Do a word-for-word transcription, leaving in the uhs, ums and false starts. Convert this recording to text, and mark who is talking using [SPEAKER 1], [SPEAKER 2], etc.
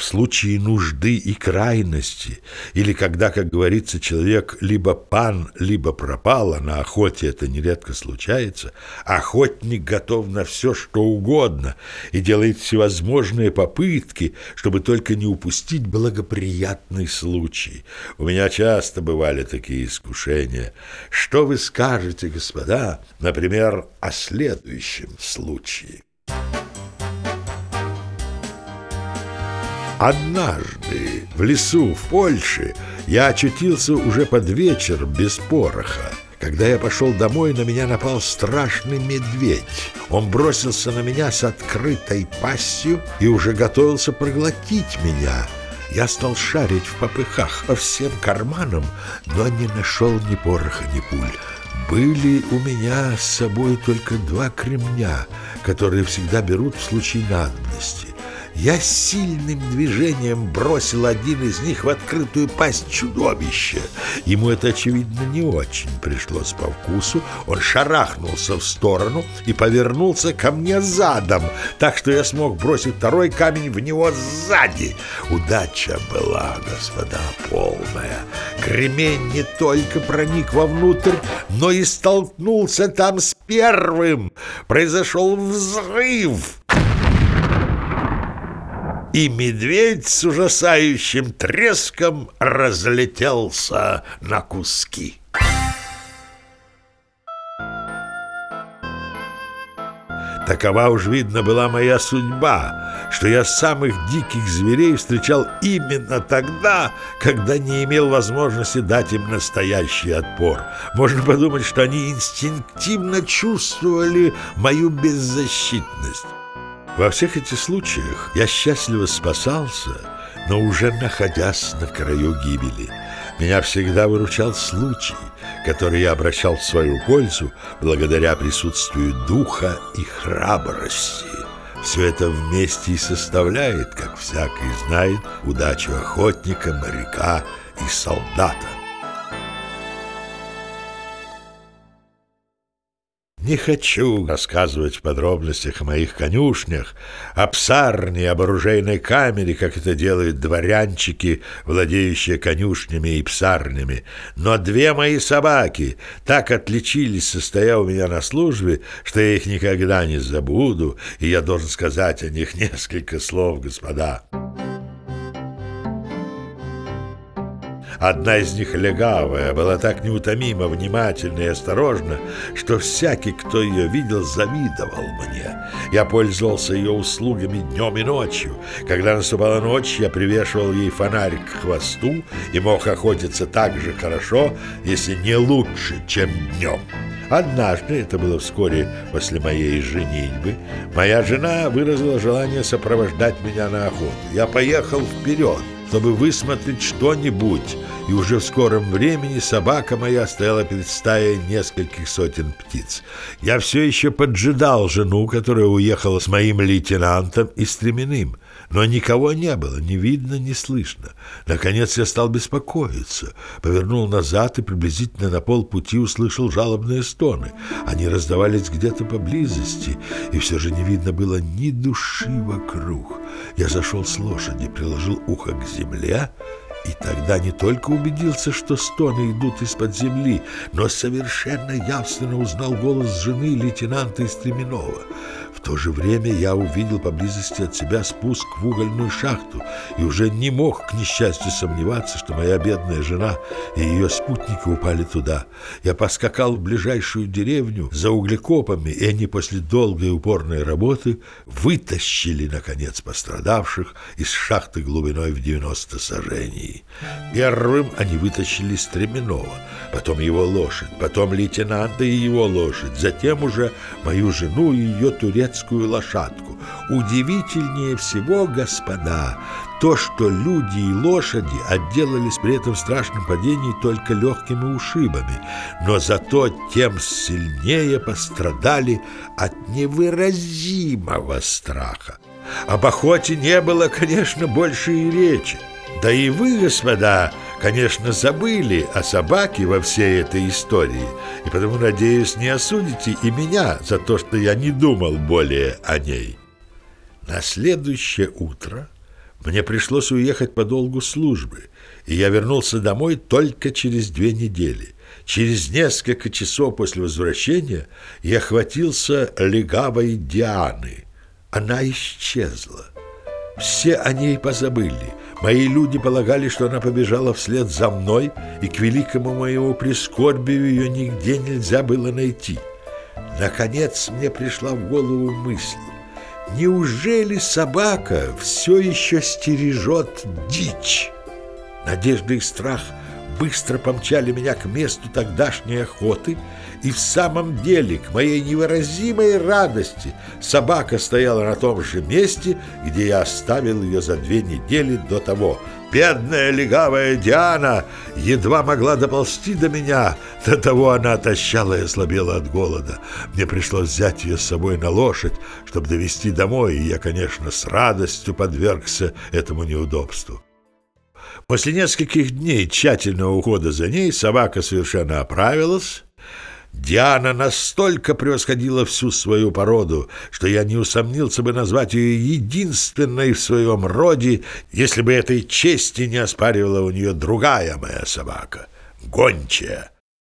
[SPEAKER 1] случае нужды и крайности, или когда, как говорится, человек либо пан, либо пропал, а на охоте это нередко случается, охотник готов на все, что угодно, и делает всевозможные попытки, чтобы только не упустить благоприятный случай. У меня часто бывали такие искушения. Что вы скажете, господа, например, о следующем случае? Однажды в лесу в Польше я очутился уже под вечер без пороха. Когда я пошел домой, на меня напал страшный медведь. Он бросился на меня с открытой пастью и уже готовился проглотить меня. Я стал шарить в попыхах по всем карманам, но не нашел ни пороха, ни пуль. Были у меня с собой только два кремня, которые всегда берут в случае надобности. Я сильным движением бросил один из них в открытую пасть чудовища. Ему это, очевидно, не очень пришлось по вкусу. Он шарахнулся в сторону и повернулся ко мне задом, так что я смог бросить второй камень в него сзади. Удача была, господа, полная. Кремень не только проник вовнутрь, но и столкнулся там с первым. Произошел взрыв. И медведь с ужасающим треском разлетелся на куски. Такова уж, видно, была моя судьба, что я самых диких зверей встречал именно тогда, когда не имел возможности дать им настоящий отпор. Можно подумать, что они инстинктивно чувствовали мою беззащитность. Во всех этих случаях я счастливо спасался, но уже находясь на краю гибели. Меня всегда выручал случай, который я обращал в свою пользу благодаря присутствию духа и храбрости. Все это вместе и составляет, как всякий знает, удачу охотника, моряка и солдата. Не хочу рассказывать в подробностях о моих конюшнях, о псарне, об оружейной камере, как это делают дворянчики, владеющие конюшнями и псарнями. Но две мои собаки так отличились, состоя у меня на службе, что я их никогда не забуду, и я должен сказать о них несколько слов, господа. Одна из них, легавая, была так неутомимо внимательна и осторожна, что всякий, кто ее видел, завидовал мне. Я пользовался ее услугами днем и ночью. Когда наступала ночь, я привешивал ей фонарик к хвосту и мог охотиться так же хорошо, если не лучше, чем днем. Однажды, это было вскоре после моей женитьбы, моя жена выразила желание сопровождать меня на охоту. Я поехал вперед, чтобы высмотреть что-нибудь, и уже в скором времени собака моя стояла перед стаей нескольких сотен птиц. Я все еще поджидал жену, которая уехала с моим лейтенантом и стременным, но никого не было, ни видно, ни слышно. Наконец я стал беспокоиться, повернул назад и приблизительно на полпути услышал жалобные стоны. Они раздавались где-то поблизости, и все же не видно было ни души вокруг. Я зашел с лошади, приложил ухо к земле, и тогда не только убедился, что стоны идут из-под земли, но совершенно явственно узнал голос жены лейтенанта Истременова. В то же время я увидел поблизости от себя спуск в угольную шахту и уже не мог, к несчастью, сомневаться, что моя бедная жена и ее спутники упали туда. Я поскакал в ближайшую деревню за углекопами, и они после долгой и упорной работы вытащили, наконец, пострадавших из шахты глубиной в девяносто сажений. Первым они вытащили Стременова, потом его лошадь, потом лейтенанта и его лошадь, затем уже мою жену и ее турецкую лошадку. Удивительнее всего, господа, то, что люди и лошади отделались при этом страшном падении только легкими ушибами, но зато тем сильнее пострадали от невыразимого страха. Об охоте не было, конечно, больше и речи. Да и вы, господа, конечно, забыли о собаке во всей этой истории, и потому, надеюсь, не осудите и меня за то, что я не думал более о ней. На следующее утро Мне пришлось уехать по долгу службы, и я вернулся домой только через две недели. Через несколько часов после возвращения я хватился легавой Дианы. Она исчезла. Все о ней позабыли. Мои люди полагали, что она побежала вслед за мной, и к великому моему прискорбию ее нигде нельзя было найти. Наконец мне пришла в голову мысль: неужели собака все еще стережет дичь? Надежда и страх быстро помчали меня к месту тогдашней охоты, и в самом деле, к моей невыразимой радости, собака стояла на том же месте, где я оставил ее за две недели до того. Бедная легавая Диана едва могла доползти до меня, до того она отощала и ослабела от голода. Мне пришлось взять ее с собой на лошадь, чтобы довезти домой, и я, конечно, с радостью подвергся этому неудобству. После нескольких дней тщательного ухода за ней собака совершенно оправилась. Диана настолько превосходила всю свою породу, что я не усомнился бы назвать ее единственной в своем роде, если бы этой чести не оспаривала у нее другая моя собака — гончая.